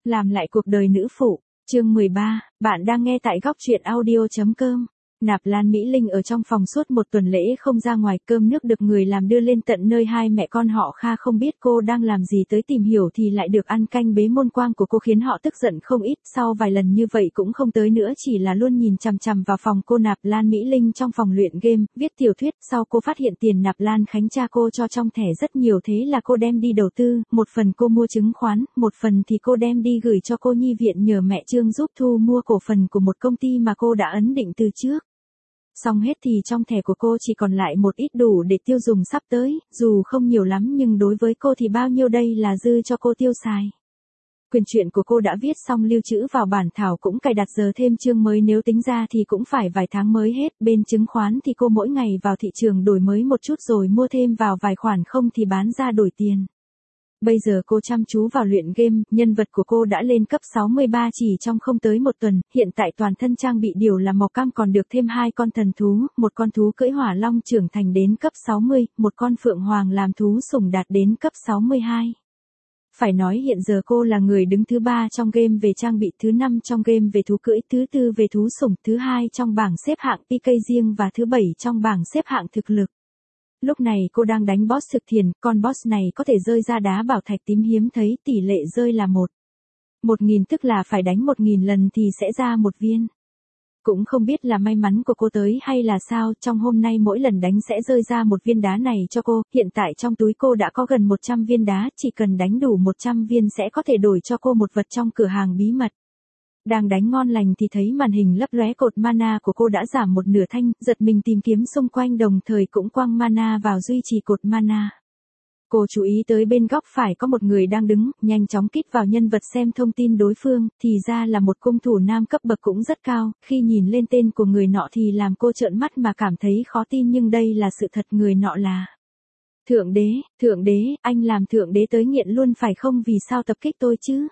Làm lại cuộc đời nữ phụ, chương 13, bạn đang nghe tại góc truyện audio.com. Nạp Lan Mỹ Linh ở trong phòng suốt một tuần lễ không ra ngoài, cơm nước được người làm đưa lên tận nơi. Hai mẹ con họ Kha không biết cô đang làm gì, tới tìm hiểu thì lại được ăn canh bế môn quang của cô khiến họ tức giận không ít. Sau vài lần như vậy cũng không tới nữa, chỉ là luôn nhìn chằm chằm vào phòng cô. Nạp Lan Mỹ Linh trong phòng luyện game, viết tiểu thuyết. Sau cô phát hiện tiền Nạp Lan Khánh cha cô cho trong thẻ rất nhiều, thế là cô đem đi đầu tư. Một phần cô mua chứng khoán, một phần thì cô đem đi gửi cho cô nhi viện nhờ mẹ Trương giúp thu mua cổ phần của một công ty mà cô đã ấn định từ trước. Xong hết thì trong thẻ của cô chỉ còn lại một ít đủ để tiêu dùng sắp tới, dù không nhiều lắm nhưng đối với cô thì bao nhiêu đây là dư cho cô tiêu xài. Quyển truyện của cô đã viết xong, lưu trữ vào bản thảo, cũng cài đặt giờ thêm chương mới, nếu tính ra thì cũng phải vài tháng mới hết. Bên chứng khoán thì cô mỗi ngày vào thị trường đổi mới một chút rồi mua thêm vào vài khoản, không thì bán ra đổi tiền. Bây giờ cô chăm chú vào luyện game, nhân vật của cô đã lên cấp 63 chỉ trong không tới một tuần, hiện tại toàn thân trang bị điều là màu cam, còn được thêm 2 con thần thú, một con thú cưỡi hỏa long trưởng thành đến cấp 60, một con phượng hoàng làm thú sủng đạt đến cấp 62. Phải nói hiện giờ cô là người đứng thứ 3 trong game về trang bị, thứ 5 trong game về thú cưỡi, thứ 4 về thú sủng, thứ 2 trong bảng xếp hạng PK riêng và thứ 7 trong bảng xếp hạng thực lực. Lúc này cô đang đánh boss thực thiền, con boss này có thể rơi ra đá bảo thạch tím hiếm thấy, tỷ lệ rơi là 1.000, tức là phải đánh 1.000 lần thì sẽ ra một viên. Cũng không biết là may mắn của cô tới hay là sao, trong hôm nay mỗi lần đánh sẽ rơi ra một viên đá này cho cô. Hiện tại trong túi cô đã có gần 100 viên đá, chỉ cần đánh đủ 100 viên sẽ có thể đổi cho cô một vật trong cửa hàng bí mật. Đang đánh ngon lành thì thấy màn hình lấp lóe, cột mana của cô đã giảm một nửa thanh, giật mình tìm kiếm xung quanh, đồng thời cũng quăng mana vào duy trì cột mana. Cô chú ý tới bên góc phải có một người đang đứng, nhanh chóng kích vào nhân vật xem thông tin đối phương, thì ra là một cung thủ nam cấp bậc cũng rất cao. Khi nhìn lên tên của người nọ thì làm cô trợn mắt mà cảm thấy khó tin, nhưng đây là sự thật, người nọ là Thượng đế, anh làm Thượng đế tới nghiện luôn phải không, vì sao tập kích tôi chứ?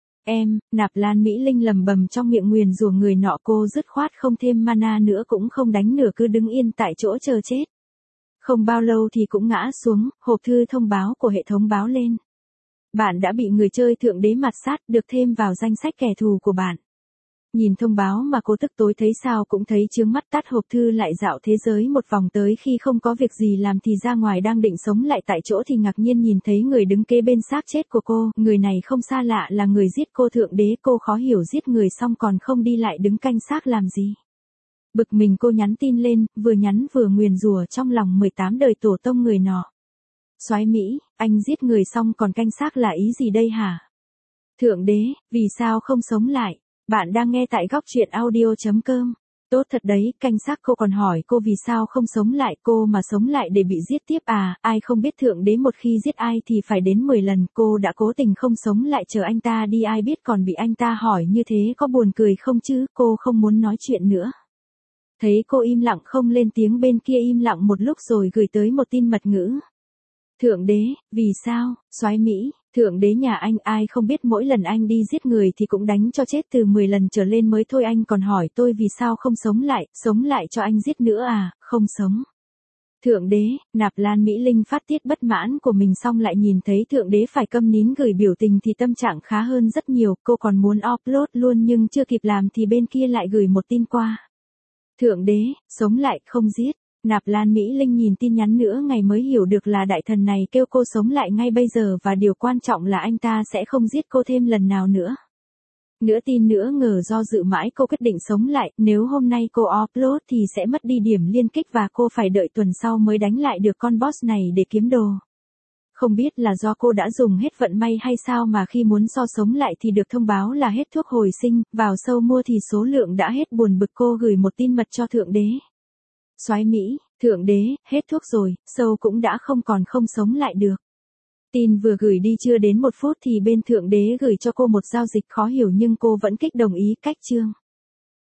Nạp Lan Mỹ Linh lầm bầm trong miệng nguyền rủa người nọ, cô dứt khoát không thêm mana nữa cũng không đánh nữa, cứ đứng yên tại chỗ chờ chết. Không bao lâu thì cũng ngã xuống, hộp thư thông báo của hệ thống báo lên. Bạn đã bị người chơi Thượng đế mạt sát, được thêm vào danh sách kẻ thù của bạn. Nhìn thông báo mà cô tức tối thấy sao cũng thấy chướng mắt, tắt hộp thư lại dạo thế giới một vòng, tới khi không có việc gì làm thì ra ngoài, đang định sống lại tại chỗ thì ngạc nhiên nhìn thấy người đứng kế bên xác chết của cô. Người này không xa lạ là người giết cô Thượng đế. Cô khó hiểu, giết người xong còn không đi lại đứng canh xác làm gì. Bực mình cô nhắn tin lên, vừa nhắn vừa nguyền rủa trong lòng 18 đời tổ tông người nọ. Soái Mỹ, anh giết người xong còn canh xác là ý gì đây hả? Thượng đế, vì sao không sống lại? Bạn đang nghe tại góc truyện audio.com. Tốt thật đấy, canh xác cô còn hỏi cô vì sao không sống lại, cô mà sống lại để bị giết tiếp à? Ai không biết Thượng đế một khi giết ai thì phải đến 10 lần, cô đã cố tình không sống lại chờ anh ta đi, ai biết còn bị anh ta hỏi như thế, có buồn cười không chứ? Cô không muốn nói chuyện nữa. Thấy cô im lặng không lên tiếng, bên kia im lặng một lúc rồi gửi tới một tin mật ngữ. Thượng đế, vì sao? Soái Mỹ, Thượng đế nhà anh, ai không biết mỗi lần anh đi giết người thì cũng đánh cho chết từ 10 lần trở lên mới thôi, anh còn hỏi tôi vì sao không sống lại cho anh giết nữa à? Không sống. Thượng đế, Nạp Lan Mỹ Linh phát tiết bất mãn của mình xong lại nhìn thấy Thượng đế phải câm nín gửi biểu tình thì tâm trạng khá hơn rất nhiều, cô còn muốn upload luôn nhưng chưa kịp làm thì bên kia lại gửi một tin qua. Thượng đế, sống lại không giết. Nạp Lan Mỹ Linh nhìn tin nhắn nữa ngày mới hiểu được là đại thần này kêu cô sống lại ngay bây giờ, và điều quan trọng là anh ta sẽ không giết cô thêm lần nào nữa. Nửa tin nữa ngờ do dự mãi cô quyết định sống lại, nếu hôm nay cô upload thì sẽ mất đi điểm liên kích và cô phải đợi tuần sau mới đánh lại được con boss này để kiếm đồ. Không biết là do cô đã dùng hết vận may hay sao mà khi muốn sống lại thì được thông báo là hết thuốc hồi sinh, vào sâu mua thì số lượng đã hết, buồn bực cô gửi một tin mật cho Thượng đế. Soái Mỹ, Thượng đế, hết thuốc rồi, sâu cũng đã không sống lại được. Tin vừa gửi đi chưa đến 1 phút thì bên Thượng đế gửi cho cô một giao dịch khó hiểu nhưng cô vẫn kích đồng ý, cách chương.